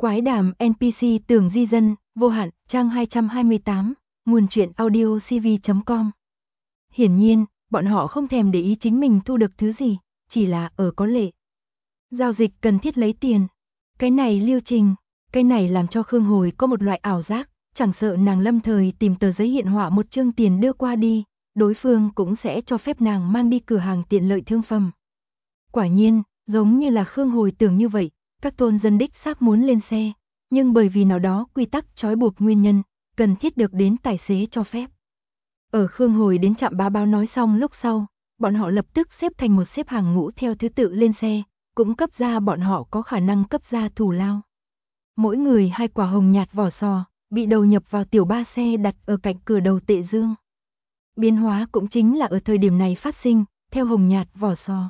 Quái đàm NPC Tường Di Dân, vô hạn, trang 228, nguồn truyện audio cv.com. Hiển nhiên, bọn họ không thèm để ý chính mình thu được thứ gì, chỉ là ở có lệ. Giao dịch cần thiết lấy tiền. Cái này lưu trình, cái này làm cho Khương Hồi có một loại ảo giác, chẳng sợ nàng lâm thời tìm tờ giấy hiện họa một chương tiền đưa qua đi, đối phương cũng sẽ cho phép nàng mang đi cửa hàng tiện lợi thương phẩm. Quả nhiên, giống như là Khương Hồi tưởng như vậy, các thôn dân đích xác muốn lên xe, nhưng bởi vì nào đó quy tắc trói buộc nguyên nhân, cần thiết được đến tài xế cho phép. Ở Khương Hồi đến trạm bá báo nói xong lúc sau, bọn họ lập tức xếp thành một xếp hàng ngũ theo thứ tự lên xe, cũng cấp ra bọn họ có khả năng cấp ra thù lao. Mỗi người 2 quả hồng nhạt vỏ sò, bị đầu nhập vào tiểu ba xe đặt ở cạnh cửa đầu tệ dương. Biến hóa cũng chính là ở thời điểm này phát sinh, theo hồng nhạt vỏ sò.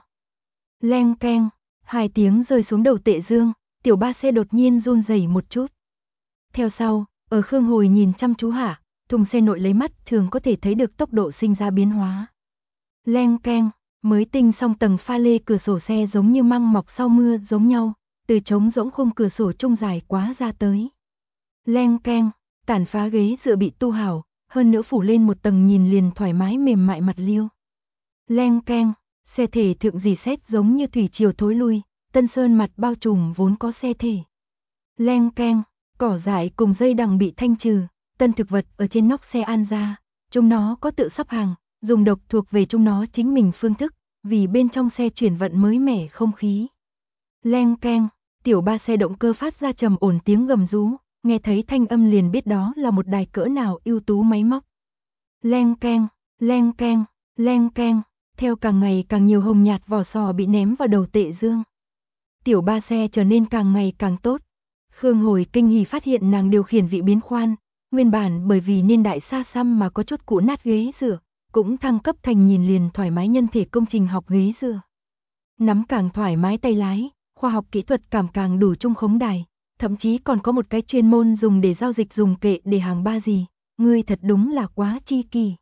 Leng keng, 2 tiếng rơi xuống đầu tệ dương, tiểu ba xe đột nhiên run rẩy một chút. Theo sau, ở Khương Hồi nhìn chăm chú hạ, thùng xe nội lấy mắt thường có thể thấy được tốc độ sinh ra biến hóa. Leng keng, mới tinh xong tầng pha lê cửa sổ xe giống như măng mọc sau mưa giống nhau, từ trống rỗng khung cửa sổ trung dài quá ra tới. Leng keng, tản phá ghế dựa bị tu hảo, hơn nữa phủ lên một tầng nhìn liền thoải mái mềm mại mặt liêu. Leng keng, xe thể thượng dì xét giống như thủy triều thối lui, tân sơn mặt bao trùm vốn có xe thể. Leng keng, cỏ dại cùng dây đằng bị thanh trừ, tân thực vật ở trên nóc xe an ra, chúng nó có tự sắp hàng, dùng độc thuộc về chúng nó chính mình phương thức, vì bên trong xe chuyển vận mới mẻ không khí. Leng keng, tiểu ba xe động cơ phát ra trầm ổn tiếng gầm rú, nghe thấy thanh âm liền biết đó là một đài cỡ nào ưu tú máy móc. Leng keng, leng keng, leng keng, theo càng ngày càng nhiều hồng nhạt vỏ sò bị ném vào đầu tệ dương. Tiểu ba xe trở nên càng ngày càng tốt. Khương Hồi kinh hỉ phát hiện nàng điều khiển vị biến khoan, nguyên bản bởi vì niên đại xa xăm mà có chút cũ nát ghế dựa, cũng thăng cấp thành nhìn liền thoải mái nhân thể công trình học ghế dựa. Nắm càng thoải mái tay lái, khoa học kỹ thuật càng đủ trung khống đài, thậm chí còn có một cái chuyên môn dùng để giao dịch dùng kệ để hàng ba gì, ngươi thật đúng là quá chi kỳ.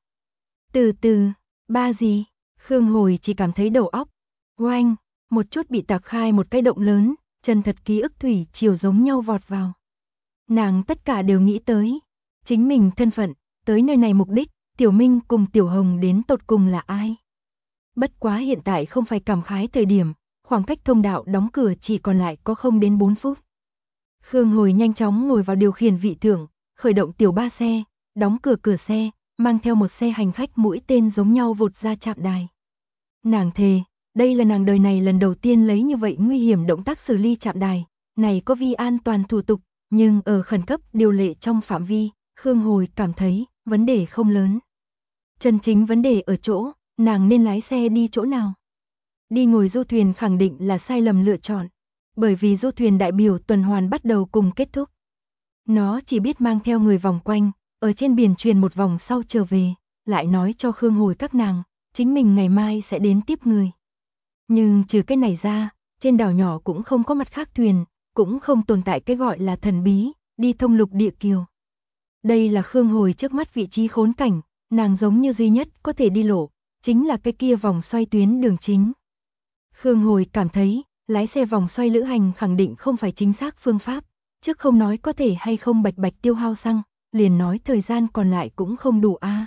Từ từ, ba gì? Khương Hồi chỉ cảm thấy đầu óc oanh, một chút bị tạc khai một cái động lớn, chân thật ký ức thủy chiều giống nhau vọt vào. Nàng tất cả đều nghĩ tới, chính mình thân phận, tới nơi này mục đích, Tiểu Minh cùng Tiểu Hồng đến tột cùng là ai. Bất quá hiện tại không phải cảm khái thời điểm, khoảng cách thông đạo đóng cửa chỉ còn lại có không đến 4 phút. Khương Hồi nhanh chóng ngồi vào điều khiển vị thượng, khởi động tiểu ba xe, đóng cửa xe, mang theo một xe hành khách mũi tên giống nhau vụt ra trạm đài. Nàng thề, đây là nàng đời này lần đầu tiên lấy như vậy nguy hiểm động tác xử lý trạm đài, này có vi an toàn thủ tục, nhưng ở khẩn cấp điều lệ trong phạm vi, Khương Hồi cảm thấy vấn đề không lớn. Chân chính vấn đề ở chỗ, nàng nên lái xe đi chỗ nào. Đi ngồi du thuyền khẳng định là sai lầm lựa chọn, bởi vì du thuyền đại biểu tuần hoàn bắt đầu cùng kết thúc. Nó chỉ biết mang theo người vòng quanh, ở trên biển truyền một vòng sau trở về, lại nói cho Khương Hồi các nàng, chính mình ngày mai sẽ đến tiếp người. Nhưng trừ cái này ra, trên đảo nhỏ cũng không có mặt khác thuyền, cũng không tồn tại cái gọi là thần bí, đi thông lục địa kiều. Đây là Khương Hồi trước mắt vị trí khốn cảnh, nàng giống như duy nhất có thể đi lộ, chính là cái kia vòng xoay tuyến đường chính. Khương Hồi cảm thấy, lái xe vòng xoay lữ hành khẳng định không phải chính xác phương pháp, trước không nói có thể hay không bạch tiêu hao xăng, liền nói thời gian còn lại cũng không đủ a.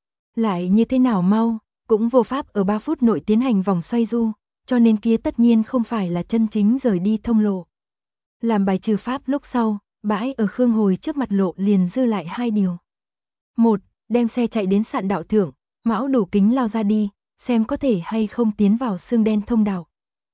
Lại như thế nào mau, cũng vô pháp ở 3 phút nội tiến hành vòng xoay du, cho nên kia tất nhiên không phải là chân chính rời đi thông lộ. Làm bài trừ pháp lúc sau, bãi ở Khương Hồi trước mặt lộ liền dư lại 2 điều. 1. Đem xe chạy đến sạn đạo thượng, mão đủ kính lao ra đi, xem có thể hay không tiến vào xương đen thông đạo.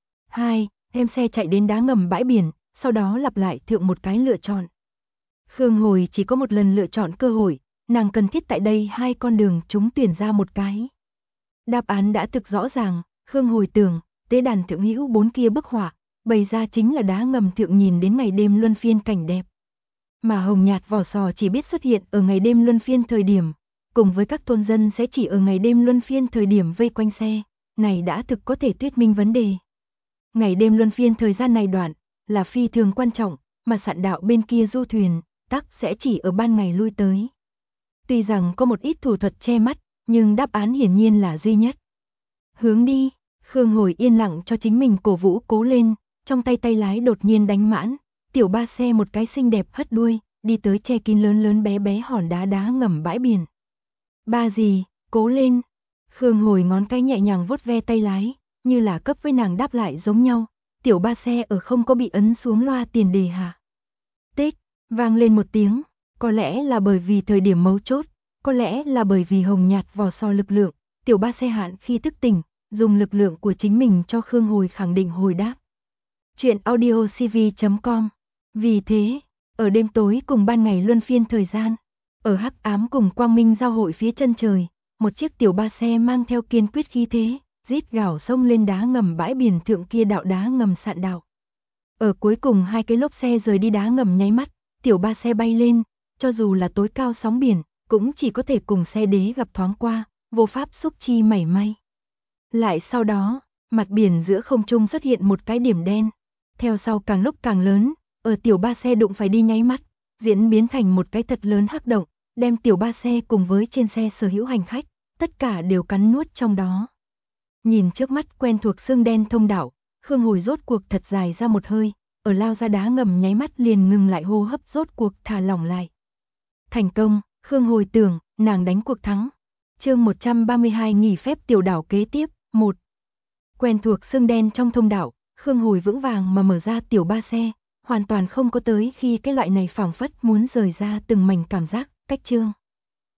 2. Đem xe chạy đến đá ngầm bãi biển, sau đó lặp lại thượng một cái lựa chọn. Khương Hồi chỉ có một lần lựa chọn cơ hội, nàng cần thiết tại đây 2 con đường chúng tuyển ra một cái. Đáp án đã thực rõ ràng, Khương Hồi tưởng, tế đàn thượng hữu 4 kia bức họa, bày ra chính là đá ngầm thượng nhìn đến ngày đêm luân phiên cảnh đẹp. Mà hồng nhạt vỏ sò chỉ biết xuất hiện ở ngày đêm luân phiên thời điểm, cùng với các thôn dân sẽ chỉ ở ngày đêm luân phiên thời điểm vây quanh xe, này đã thực có thể thuyết minh vấn đề. Ngày đêm luân phiên thời gian này đoạn, là phi thường quan trọng, mà sạn đạo bên kia du thuyền, tắc sẽ chỉ ở ban ngày lui tới. Tuy rằng có một ít thủ thuật che mắt, nhưng đáp án hiển nhiên là duy nhất. Hướng đi, Khương Hồi yên lặng cho chính mình cổ vũ cố lên, trong tay lái đột nhiên đánh mãn, tiểu ba xe một cái xinh đẹp hất đuôi, đi tới che kín lớn lớn bé bé hòn đá đá ngầm bãi biển. Ba gì, cố lên. Khương Hồi ngón cái nhẹ nhàng vuốt ve tay lái, như là cấp với nàng đáp lại giống nhau. Tiểu ba xe ở không có bị ấn xuống loa tiền đề hả? Tích, vang lên một tiếng, có lẽ là bởi vì thời điểm mấu chốt, có lẽ là bởi vì hồng nhạt vỏ sò lực lượng, tiểu ba xe hạn khi thức tỉnh, dùng lực lượng của chính mình cho Khương Hồi khẳng định hồi đáp. Chuyện audiocv.com. Vì thế, ở đêm tối cùng ban ngày luân phiên thời gian, ở hắc ám cùng quang minh giao hội phía chân trời, một chiếc tiểu ba xe mang theo kiên quyết khí thế, rít gào xông lên đá ngầm bãi biển thượng kia đạo đá ngầm sạn đạo. Ở cuối cùng hai cái lốp xe rời đi đá ngầm nháy mắt, tiểu ba xe bay lên, cho dù là tối cao sóng biển, cũng chỉ có thể cùng xe đế gặp thoáng qua, vô pháp xúc chi mảy may. Lại sau đó, mặt biển giữa không trung xuất hiện một cái điểm đen, theo sau càng lúc càng lớn, ở tiểu ba xe đụng phải đi nháy mắt, diễn biến thành một cái thật lớn hắc động, đem tiểu ba xe cùng với trên xe sở hữu hành khách, tất cả đều cắn nuốt trong đó. Nhìn trước mắt quen thuộc xương đen thông đạo, Khương Hồi rốt cuộc thật dài ra một hơi, ở lao ra đá ngầm nháy mắt liền ngừng lại hô hấp, rốt cuộc thả lỏng lại. Thành công, Khương Hồi tưởng, nàng đánh cuộc thắng. Chương 132 nghỉ phép tiểu đảo kế tiếp, 1. Quen thuộc xương đen trong thông đạo, Khương Hồi vững vàng mà mở ra tiểu ba xe, hoàn toàn không có tới khi cái loại này phảng phất muốn rời ra từng mảnh cảm giác, cách chương.